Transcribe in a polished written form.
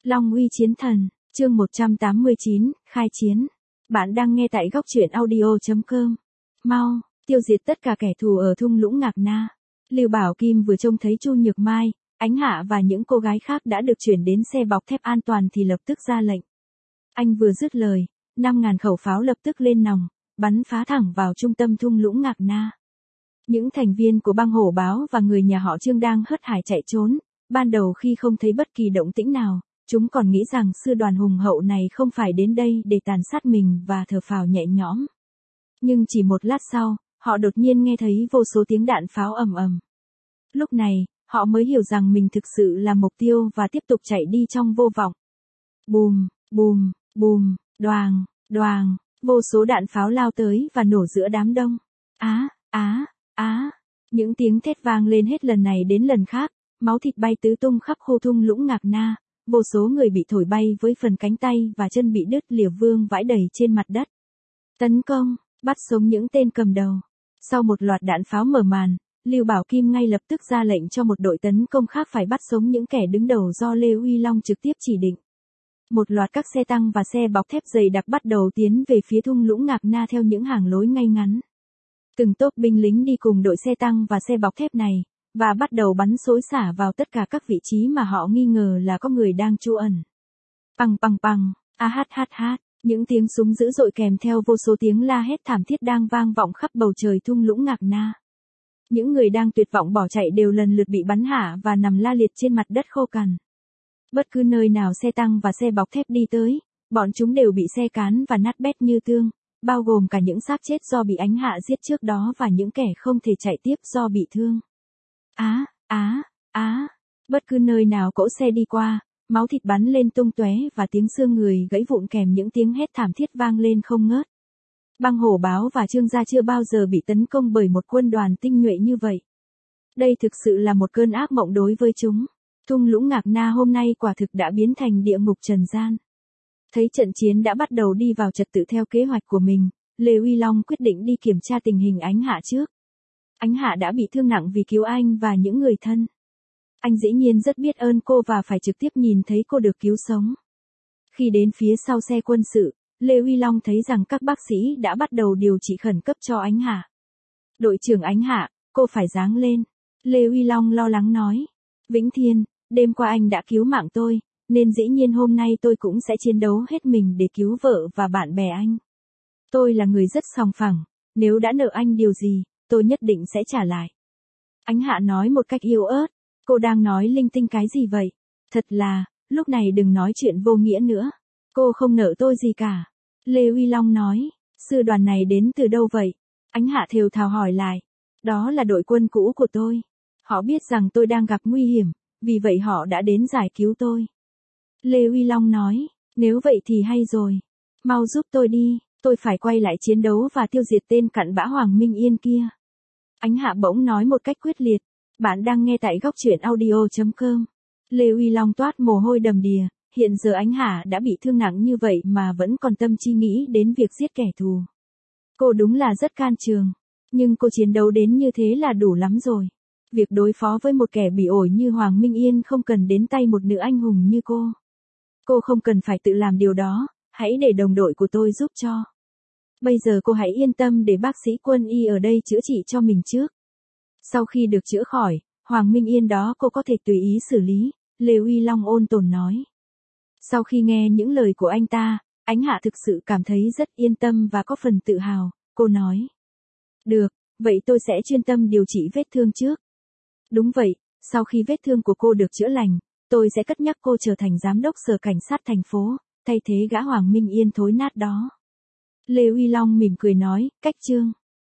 Long uy chiến thần, chương 189, khai chiến. Bạn đang nghe tại góc truyện audio.com. Mau, tiêu diệt tất cả kẻ thù ở thung lũng Ngạc Na. Lưu Bảo Kim vừa trông thấy Chu Nhược Mai, Ánh Hạ và những cô gái khác đã được chuyển đến xe bọc thép an toàn thì lập tức ra lệnh. Anh vừa dứt lời, 5.000 khẩu pháo lập tức lên nòng, bắn phá thẳng vào trung tâm thung lũng Ngạc Na. Những thành viên của băng hổ báo và người nhà họ Trương đang hớt hải chạy trốn. Ban đầu khi không thấy bất kỳ động tĩnh nào, chúng còn nghĩ rằng sư đoàn hùng hậu này không phải đến đây để tàn sát mình và thở phào nhẹ nhõm. Nhưng chỉ một lát sau, họ đột nhiên nghe thấy vô số tiếng đạn pháo ầm ầm. Lúc này, họ mới hiểu rằng mình thực sự là mục tiêu và tiếp tục chạy đi trong vô vọng. Bùm, bùm, bùm, đoàng, đoàng, vô số đạn pháo lao tới và nổ giữa đám đông. Á, á, á, những tiếng thét vang lên hết lần này đến lần khác. Máu thịt bay tứ tung khắp khu thung lũng Ngạc Na, vô số người bị thổi bay với phần cánh tay và chân bị đứt lìa vương vãi đầy trên mặt đất. Tấn công, bắt sống những tên cầm đầu. Sau một loạt đạn pháo mở màn, Lưu Bảo Kim ngay lập tức ra lệnh cho một đội tấn công khác phải bắt sống những kẻ đứng đầu do Lê Uy Long trực tiếp chỉ định. Một loạt các xe tăng và xe bọc thép dày đặc bắt đầu tiến về phía thung lũng Ngạc Na theo những hàng lối ngay ngắn. Từng tốp binh lính đi cùng đội xe tăng và xe bọc thép này, và bắt đầu bắn xối xả vào tất cả các vị trí mà họ nghi ngờ là có người đang trú ẩn. Pằng pằng pằng, những tiếng súng dữ dội kèm theo vô số tiếng la hét thảm thiết đang vang vọng khắp bầu trời thung lũng Ngạc Na. Những người đang tuyệt vọng bỏ chạy đều lần lượt bị bắn hạ và nằm la liệt trên mặt đất khô cằn. Bất cứ nơi nào xe tăng và xe bọc thép đi tới, bọn chúng đều bị xe cán và nát bét như tương, bao gồm cả những xác chết do bị Ánh Hạ giết trước đó và những kẻ không thể chạy tiếp do bị thương. Bất cứ nơi nào cỗ xe đi qua, máu thịt bắn lên tung tóe và tiếng xương người gãy vụn kèm những tiếng hét thảm thiết vang lên không ngớt. Băng hổ báo và Trương gia chưa bao giờ bị tấn công bởi một quân đoàn tinh nhuệ như vậy. Đây thực sự là một cơn ác mộng đối với chúng. Thung lũng Ngạc Na hôm nay quả thực đã biến thành địa ngục trần gian. Thấy trận chiến đã bắt đầu đi vào trật tự theo kế hoạch của mình, Lê Uy Long quyết định đi kiểm tra tình hình Ánh Hạ trước. Ánh Hạ đã bị thương nặng vì cứu anh và những người thân. Anh dĩ nhiên rất biết ơn cô và phải trực tiếp nhìn thấy cô được cứu sống. Khi đến phía sau xe quân sự, Lê Uy Long thấy rằng các bác sĩ đã bắt đầu điều trị khẩn cấp cho Ánh Hạ. Đội trưởng Ánh Hạ, cô phải giáng lên. Lê Uy Long lo lắng nói. Vĩnh Thiên, đêm qua anh đã cứu mạng tôi, nên dĩ nhiên hôm nay tôi cũng sẽ chiến đấu hết mình để cứu vợ và bạn bè anh. Tôi là người rất sòng phẳng, nếu đã nợ anh điều gì, tôi nhất định sẽ trả lại. Ánh Hạ nói một cách yếu ớt, cô đang nói linh tinh cái gì vậy? Thật là, lúc này đừng nói chuyện vô nghĩa nữa. Cô không nợ tôi gì cả. Lê Uy Long nói, sư đoàn này đến từ đâu vậy? Ánh Hạ thều thào hỏi lại. Đó là đội quân cũ của tôi. Họ biết rằng tôi đang gặp nguy hiểm, vì vậy họ đã đến giải cứu tôi. Lê Uy Long nói, nếu vậy thì hay rồi. Mau giúp tôi đi, tôi phải quay lại chiến đấu và tiêu diệt tên cặn bã Hoàng Minh Yên kia. Ánh Hạ bỗng nói một cách quyết liệt. Bạn đang nghe tại góc truyện audio.com. Lê Uy Long toát mồ hôi đầm đìa, hiện giờ Ánh Hạ đã bị thương nặng như vậy mà vẫn còn tâm trí nghĩ đến việc giết kẻ thù. Cô đúng là rất can trường, nhưng cô chiến đấu đến như thế là đủ lắm rồi. Việc đối phó với một kẻ bị ổi như Hoàng Minh Yên không cần đến tay một nữ anh hùng như cô. Cô không cần phải tự làm điều đó, hãy để đồng đội của tôi giúp cho. Bây giờ cô hãy yên tâm để bác sĩ quân y ở đây chữa trị cho mình trước. Sau khi được chữa khỏi, Hoàng Minh Yên đó cô có thể tùy ý xử lý, Lê Uy Long ôn tồn nói. Sau khi nghe những lời của anh ta, Ánh Hạ thực sự cảm thấy rất yên tâm và có phần tự hào, cô nói. Được, vậy tôi sẽ chuyên tâm điều trị vết thương trước. Đúng vậy, sau khi vết thương của cô được chữa lành, tôi sẽ cất nhắc cô trở thành giám đốc sở cảnh sát thành phố, thay thế gã Hoàng Minh Yên thối nát đó. Lê Uy Long mỉm cười nói, cách Trương.